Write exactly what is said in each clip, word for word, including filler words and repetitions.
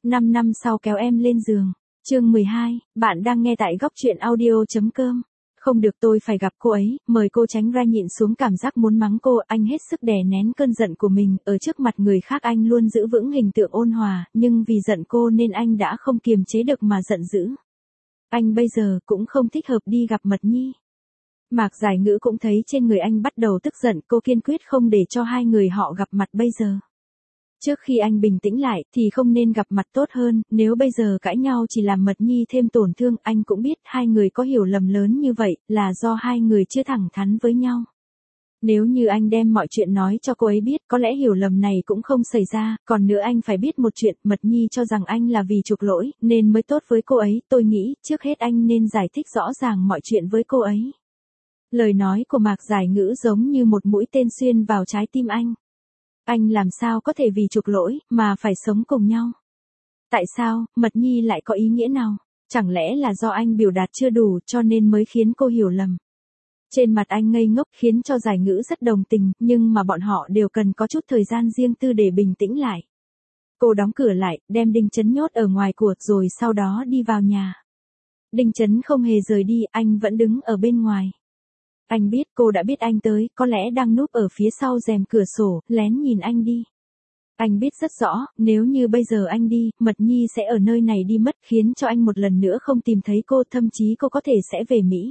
năm năm sau kéo em lên giường. Chương mười hai, bạn đang nghe tại góc truyện audio.com. Không được, tôi phải gặp cô ấy, mời cô tránh ra. Nhịn xuống cảm giác muốn mắng cô, anh hết sức đè nén cơn giận của mình, ở trước mặt người khác anh luôn giữ vững hình tượng ôn hòa, nhưng vì giận cô nên anh đã không kiềm chế được mà giận dữ. Anh bây giờ cũng không thích hợp đi gặp Mật Nhi. Mạc Giải Ngữ cũng thấy trên người anh bắt đầu tức giận, cô kiên quyết không để cho hai người họ gặp mặt bây giờ. Trước khi anh bình tĩnh lại thì không nên gặp mặt tốt hơn, nếu bây giờ cãi nhau chỉ làm Mật Nhi thêm tổn thương. Anh cũng biết hai người có hiểu lầm lớn như vậy là do hai người chưa thẳng thắn với nhau. Nếu như anh đem mọi chuyện nói cho cô ấy biết, có lẽ hiểu lầm này cũng không xảy ra. Còn nữa, anh phải biết một chuyện, Mật Nhi cho rằng anh là vì chuộc lỗi nên mới tốt với cô ấy. Tôi nghĩ trước hết anh nên giải thích rõ ràng mọi chuyện với cô ấy. Lời nói của Mạc Giải Ngữ giống như một mũi tên xuyên vào trái tim anh. Anh làm sao có thể vì chuộc lỗi mà phải sống cùng nhau? Tại sao, Mật Nhi lại có ý nghĩa nào? Chẳng lẽ là do anh biểu đạt chưa đủ cho nên mới khiến cô hiểu lầm? Trên mặt anh ngây ngốc khiến cho Giải Ngữ rất đồng tình, nhưng mà bọn họ đều cần có chút thời gian riêng tư để bình tĩnh lại. Cô đóng cửa lại, đem Đinh Chấn nhốt ở ngoài cửa rồi sau đó đi vào nhà. Đinh Chấn không hề rời đi, anh vẫn đứng ở bên ngoài. Anh biết cô đã biết anh tới, có lẽ đang núp ở phía sau rèm cửa sổ, lén nhìn anh đi. Anh biết rất rõ, nếu như bây giờ anh đi, Mật Nhi sẽ ở nơi này đi mất, khiến cho anh một lần nữa không tìm thấy cô, thậm chí cô có thể sẽ về Mỹ.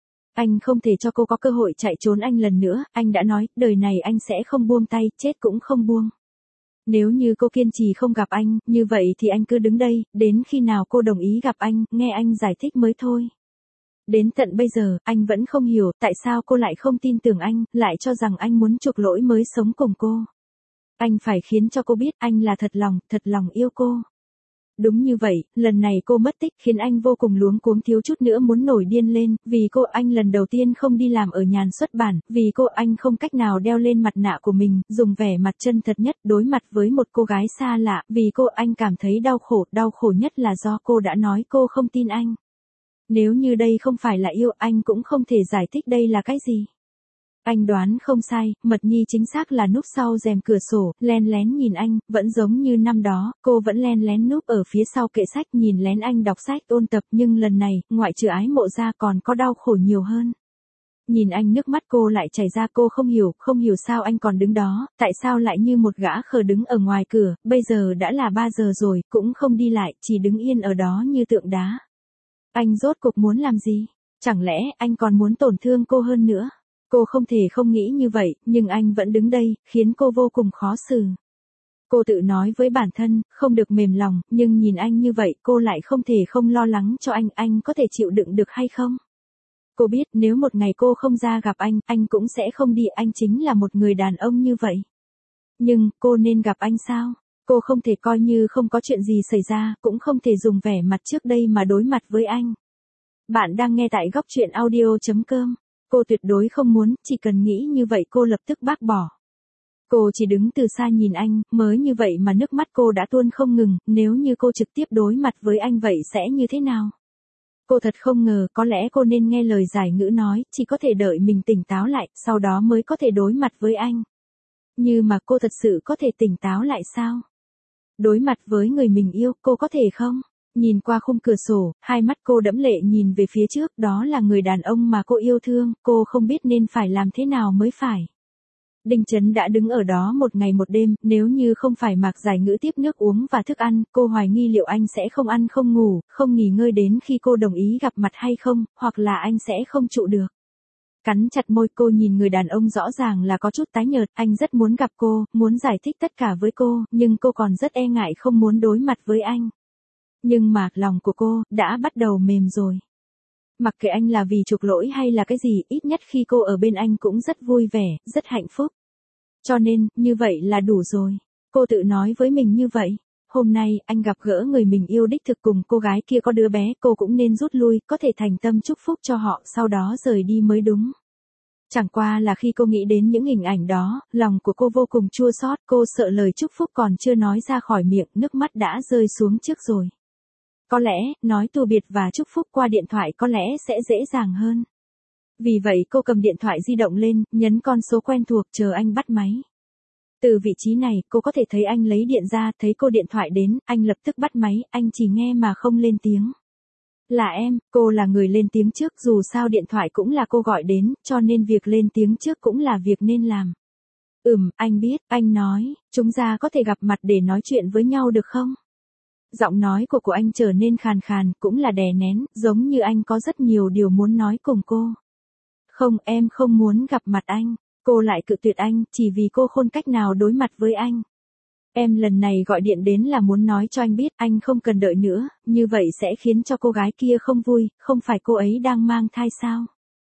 Anh không thể cho cô có cơ hội chạy trốn anh lần nữa, anh đã nói, đời này anh sẽ không buông tay, chết cũng không buông. Nếu như cô kiên trì không gặp anh, như vậy thì anh cứ đứng đây, đến khi nào cô đồng ý gặp anh, nghe anh giải thích mới thôi. Đến tận bây giờ, anh vẫn không hiểu tại sao cô lại không tin tưởng anh, lại cho rằng anh muốn chuộc lỗi mới sống cùng cô. Anh phải khiến cho cô biết anh là thật lòng, thật lòng yêu cô. Đúng như vậy, lần này cô mất tích khiến anh vô cùng luống cuống, thiếu chút nữa muốn nổi điên lên. Vì cô anh lần đầu tiên không đi làm ở nhàn xuất bản, vì cô anh không cách nào đeo lên mặt nạ của mình, dùng vẻ mặt chân thật nhất đối mặt với một cô gái xa lạ. Vì cô anh cảm thấy đau khổ, đau khổ nhất là do cô đã nói cô không tin anh. Nếu như đây không phải là yêu, anh cũng không thể giải thích đây là cái gì. Anh đoán không sai, Mật Nhi chính xác là núp sau rèm cửa sổ, len lén nhìn anh, vẫn giống như năm đó, cô vẫn len lén núp ở phía sau kệ sách nhìn lén anh đọc sách ôn tập, nhưng lần này, ngoại trừ ái mộ ra còn có đau khổ nhiều hơn. Nhìn anh nước mắt cô lại chảy ra, cô không hiểu, không hiểu sao anh còn đứng đó, tại sao lại như một gã khờ đứng ở ngoài cửa, bây giờ đã là ba giờ rồi, cũng không đi lại, chỉ đứng yên ở đó như tượng đá. Anh rốt cuộc muốn làm gì? Chẳng lẽ anh còn muốn tổn thương cô hơn nữa? Cô không thể không nghĩ như vậy, nhưng anh vẫn đứng đây, khiến cô vô cùng khó xử. Cô tự nói với bản thân, không được mềm lòng, nhưng nhìn anh như vậy, cô lại không thể không lo lắng cho anh, anh có thể chịu đựng được hay không? Cô biết nếu một ngày cô không ra gặp anh, anh cũng sẽ không đi, anh chính là một người đàn ông như vậy. Nhưng, cô nên gặp anh sao? Cô không thể coi như không có chuyện gì xảy ra, cũng không thể dùng vẻ mặt trước đây mà đối mặt với anh. Bạn đang nghe tại góc truyện audio.com. Cô tuyệt đối không muốn, chỉ cần nghĩ như vậy cô lập tức bác bỏ. Cô chỉ đứng từ xa nhìn anh, mới như vậy mà nước mắt cô đã tuôn không ngừng, nếu như cô trực tiếp đối mặt với anh vậy sẽ như thế nào? Cô thật không ngờ, có lẽ cô nên nghe lời Giải Ngữ nói, chỉ có thể đợi mình tỉnh táo lại, sau đó mới có thể đối mặt với anh. Nhưng mà cô thật sự có thể tỉnh táo lại sao? Đối mặt với người mình yêu, cô có thể không? Nhìn qua khung cửa sổ, hai mắt cô đẫm lệ nhìn về phía trước, đó là người đàn ông mà cô yêu thương, cô không biết nên phải làm thế nào mới phải. Đinh Chấn đã đứng ở đó một ngày một đêm, nếu như không phải Mạc Giải Ngữ tiếp nước uống và thức ăn, cô hoài nghi liệu anh sẽ không ăn không ngủ, không nghỉ ngơi đến khi cô đồng ý gặp mặt hay không, hoặc là anh sẽ không trụ được. Cắn chặt môi, cô nhìn người đàn ông rõ ràng là có chút tái nhợt, anh rất muốn gặp cô, muốn giải thích tất cả với cô, nhưng cô còn rất e ngại không muốn đối mặt với anh. Nhưng mà, lòng của cô, đã bắt đầu mềm rồi. Mặc kệ anh là vì chuộc lỗi hay là cái gì, ít nhất khi cô ở bên anh cũng rất vui vẻ, rất hạnh phúc. Cho nên, như vậy là đủ rồi. Cô tự nói với mình như vậy. Hôm nay, anh gặp gỡ người mình yêu đích thực, cùng cô gái kia có đứa bé, cô cũng nên rút lui, có thể thành tâm chúc phúc cho họ, sau đó rời đi mới đúng. Chẳng qua là khi cô nghĩ đến những hình ảnh đó, lòng của cô vô cùng chua xót, cô sợ lời chúc phúc còn chưa nói ra khỏi miệng, nước mắt đã rơi xuống trước rồi. Có lẽ, nói từ biệt và chúc phúc qua điện thoại có lẽ sẽ dễ dàng hơn. Vì vậy cô cầm điện thoại di động lên, nhấn con số quen thuộc, chờ anh bắt máy. Từ vị trí này, cô có thể thấy anh lấy điện ra, thấy cô điện thoại đến, anh lập tức bắt máy, anh chỉ nghe mà không lên tiếng. Là em, cô là người lên tiếng trước, dù sao điện thoại cũng là cô gọi đến, cho nên việc lên tiếng trước cũng là việc nên làm. Ừm, anh biết, anh nói, chúng ta có thể gặp mặt để nói chuyện với nhau được không? Giọng nói của của anh trở nên khàn khàn, cũng là đè nén, giống như anh có rất nhiều điều muốn nói cùng cô. Không, em không muốn gặp mặt anh. Cô lại cự tuyệt anh, chỉ vì cô không cách nào đối mặt với anh. Em lần này gọi điện đến là muốn nói cho anh biết anh không cần đợi nữa, như vậy sẽ khiến cho cô gái kia không vui, không phải cô ấy đang mang thai sao?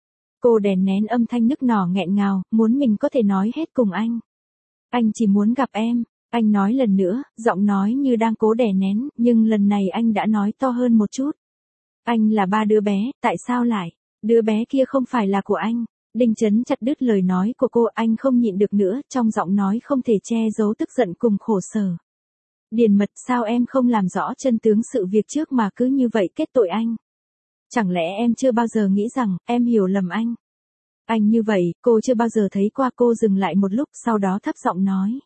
Cô đè nén âm thanh nức nở nghẹn ngào, muốn mình có thể nói hết cùng anh. Anh chỉ muốn gặp em, anh nói lần nữa, giọng nói như đang cố đè nén, nhưng lần này anh đã nói to hơn một chút. Anh là ba đứa bé, tại sao lại? Đứa bé kia không phải là của anh. Đinh Chấn chặt đứt lời nói của cô, anh không nhịn được nữa, trong giọng nói không thể che giấu tức giận cùng khổ sở. Điền Mật, sao em không làm rõ chân tướng sự việc trước mà cứ như vậy kết tội anh? Chẳng lẽ em chưa bao giờ nghĩ rằng, em hiểu lầm anh? Anh như vậy, cô chưa bao giờ thấy qua. Cô dừng lại một lúc, sau đó thấp giọng nói.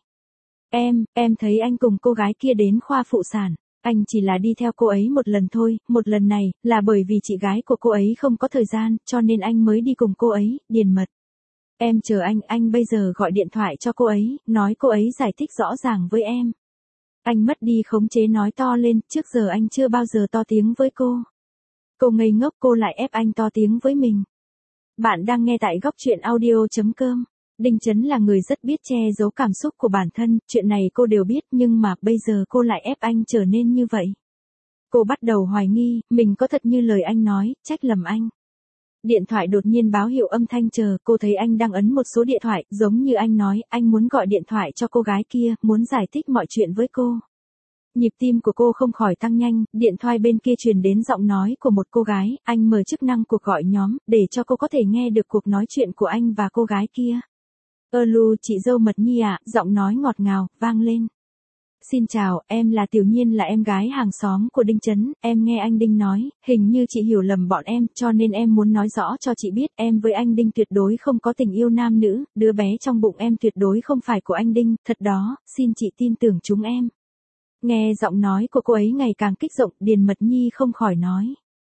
Em, em thấy anh cùng cô gái kia đến khoa phụ sản. Anh chỉ là đi theo cô ấy một lần thôi, một lần này, là bởi vì chị gái của cô ấy không có thời gian, cho nên anh mới đi cùng cô ấy, Điền Mật. Em chờ anh, anh bây giờ gọi điện thoại cho cô ấy, nói cô ấy giải thích rõ ràng với em. Anh mất đi khống chế nói to lên, trước giờ anh chưa bao giờ to tiếng với cô. Cô ngây ngốc, cô lại ép anh to tiếng với mình. Bạn đang nghe tại góc truyện audio.com. Đinh Chấn là người rất biết che giấu cảm xúc của bản thân, chuyện này cô đều biết nhưng mà bây giờ cô lại ép anh trở nên như vậy. Cô bắt đầu hoài nghi, mình có thật như lời anh nói, trách lầm anh. Điện thoại đột nhiên báo hiệu âm thanh chờ, cô thấy anh đang ấn một số điện thoại, giống như anh nói, anh muốn gọi điện thoại cho cô gái kia, muốn giải thích mọi chuyện với cô. Nhịp tim của cô không khỏi tăng nhanh, điện thoại bên kia truyền đến giọng nói của một cô gái, anh mở chức năng cuộc gọi nhóm, để cho cô có thể nghe được cuộc nói chuyện của anh và cô gái kia. Ơ lu, chị dâu Mật Nhi à, giọng nói ngọt ngào, vang lên. Xin chào, em là Tiểu Nhiên, là em gái hàng xóm của Đinh Chấn, em nghe anh Đinh nói, hình như chị hiểu lầm bọn em, cho nên em muốn nói rõ cho chị biết, em với anh Đinh tuyệt đối không có tình yêu nam nữ, đứa bé trong bụng em tuyệt đối không phải của anh Đinh, thật đó, xin chị tin tưởng chúng em. Nghe giọng nói của cô ấy ngày càng kích động, Điền Mật Nhi không khỏi nói.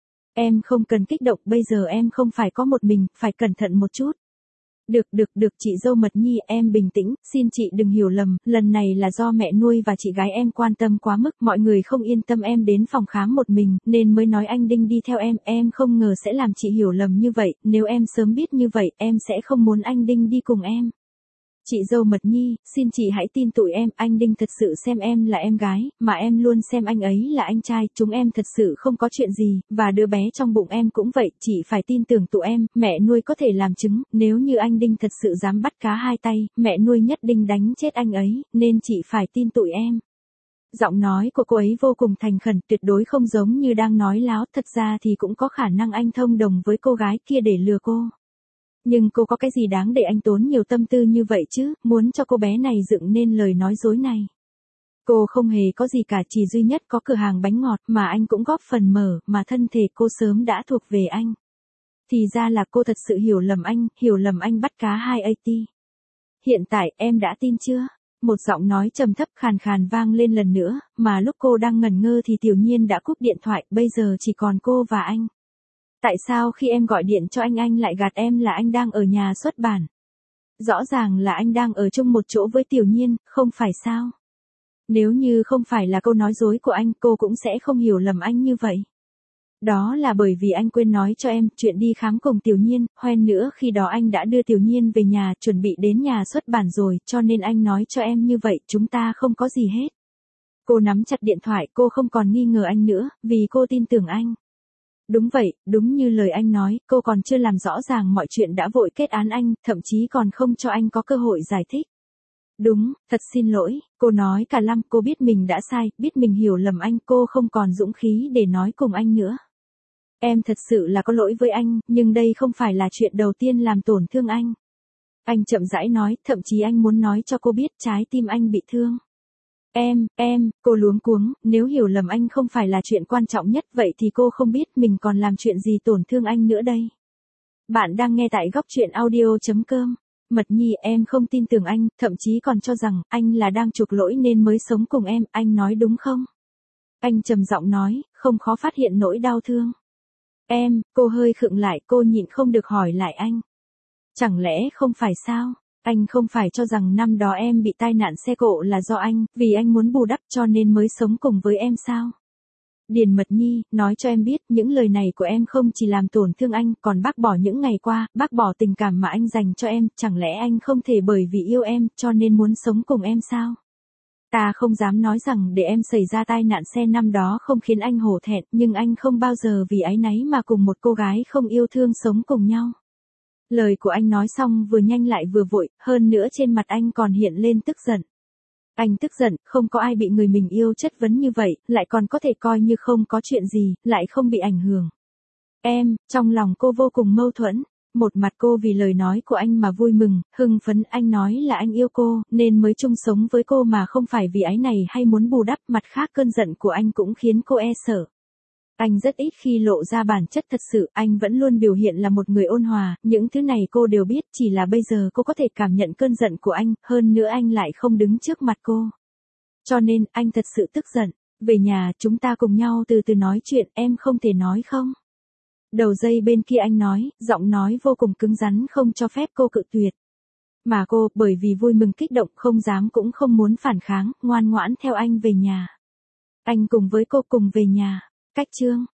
Em không cần kích động, bây giờ em không phải có một mình, phải cẩn thận một chút. Được được được chị dâu Mật Nhi, em bình tĩnh, xin chị đừng hiểu lầm, lần này là do mẹ nuôi và chị gái em quan tâm quá mức, mọi người không yên tâm em đến phòng khám một mình, nên mới nói anh Đinh đi theo em, em không ngờ sẽ làm chị hiểu lầm như vậy, nếu em sớm biết như vậy, em sẽ không muốn anh Đinh đi cùng em. Chị dâu Mật Nhi, xin chị hãy tin tụi em, anh Đinh thật sự xem em là em gái, mà em luôn xem anh ấy là anh trai, chúng em thật sự không có chuyện gì, và đứa bé trong bụng em cũng vậy, chị phải tin tưởng tụi em, mẹ nuôi có thể làm chứng, nếu như anh Đinh thật sự dám bắt cá hai tay, mẹ nuôi nhất định đánh chết anh ấy, nên chị phải tin tụi em. Giọng nói của cô ấy vô cùng thành khẩn, tuyệt đối không giống như đang nói láo, thật ra thì cũng có khả năng anh thông đồng với cô gái kia để lừa cô. Nhưng cô có cái gì đáng để anh tốn nhiều tâm tư như vậy chứ, muốn cho cô bé này dựng nên lời nói dối này. Cô không hề có gì cả, chỉ duy nhất có cửa hàng bánh ngọt mà anh cũng góp phần mở, mà thân thể cô sớm đã thuộc về anh. Thì ra là cô thật sự hiểu lầm anh, hiểu lầm anh bắt cá hai a tê. Hiện tại em đã tin chưa? Một giọng nói trầm thấp khàn khàn vang lên lần nữa, mà lúc cô đang ngẩn ngơ thì Tiểu Nhiên đã cúp điện thoại, bây giờ chỉ còn cô và anh. Tại sao khi em gọi điện cho anh anh lại gạt em là anh đang ở nhà xuất bản? Rõ ràng là anh đang ở chung một chỗ với Tiểu Nhiên, không phải sao? Nếu như không phải là câu nói dối của anh, cô cũng sẽ không hiểu lầm anh như vậy. Đó là bởi vì anh quên nói cho em chuyện đi khám cùng Tiểu Nhiên, hoen nữa khi đó anh đã đưa Tiểu Nhiên về nhà, chuẩn bị đến nhà xuất bản rồi, cho nên anh nói cho em như vậy, chúng ta không có gì hết. Cô nắm chặt điện thoại, cô không còn nghi ngờ anh nữa, vì cô tin tưởng anh. Đúng vậy, đúng như lời anh nói, cô còn chưa làm rõ ràng mọi chuyện đã vội kết án anh, thậm chí còn không cho anh có cơ hội giải thích. Đúng, thật xin lỗi, cô nói cả lăm, cô biết mình đã sai, biết mình hiểu lầm anh, cô không còn dũng khí để nói cùng anh nữa. Em thật sự là có lỗi với anh, nhưng đây không phải là chuyện đầu tiên làm tổn thương anh. Anh chậm rãi nói, thậm chí anh muốn nói cho cô biết trái tim anh bị thương. Em, em, cô luống cuống, nếu hiểu lầm anh không phải là chuyện quan trọng nhất, vậy thì cô không biết mình còn làm chuyện gì tổn thương anh nữa đây. Bạn đang nghe tại góc truyện audio chấm com. Mật Nhi, em không tin tưởng anh, thậm chí còn cho rằng anh là đang chuộc lỗi nên mới sống cùng em, anh nói đúng không? Anh trầm giọng nói, không khó phát hiện nỗi đau thương. Em, cô hơi khựng lại, cô nhịn không được hỏi lại anh. Chẳng lẽ không phải sao? Anh không phải cho rằng năm đó em bị tai nạn xe cộ là do anh, vì anh muốn bù đắp cho nên mới sống cùng với em sao? Điền Mật Nhi, nói cho em biết, những lời này của em không chỉ làm tổn thương anh, còn bác bỏ những ngày qua, bác bỏ tình cảm mà anh dành cho em, chẳng lẽ anh không thể bởi vì yêu em, cho nên muốn sống cùng em sao? Ta không dám nói rằng để em xảy ra tai nạn xe năm đó không khiến anh hổ thẹn, nhưng anh không bao giờ vì áy náy mà cùng một cô gái không yêu thương sống cùng nhau. Lời của anh nói xong vừa nhanh lại vừa vội, hơn nữa trên mặt anh còn hiện lên tức giận. Anh tức giận, không có ai bị người mình yêu chất vấn như vậy, lại còn có thể coi như không có chuyện gì, lại không bị ảnh hưởng. Em, trong lòng cô vô cùng mâu thuẫn. Một mặt cô vì lời nói của anh mà vui mừng, hưng phấn, anh nói là anh yêu cô, nên mới chung sống với cô mà không phải vì áy này hay muốn bù đắp. Mặt khác cơn giận của anh cũng khiến cô e sợ. Anh rất ít khi lộ ra bản chất thật sự, anh vẫn luôn biểu hiện là một người ôn hòa, những thứ này cô đều biết, chỉ là bây giờ cô có thể cảm nhận cơn giận của anh, hơn nữa anh lại không đứng trước mặt cô. Cho nên, anh thật sự tức giận. Về nhà, chúng ta cùng nhau từ từ nói chuyện, em không thể nói không? Đầu dây bên kia anh nói, giọng nói vô cùng cứng rắn không cho phép cô cự tuyệt. Mà cô, bởi vì vui mừng kích động không dám cũng không muốn phản kháng, ngoan ngoãn theo anh về nhà. Anh cùng với cô cùng về nhà. Cách chương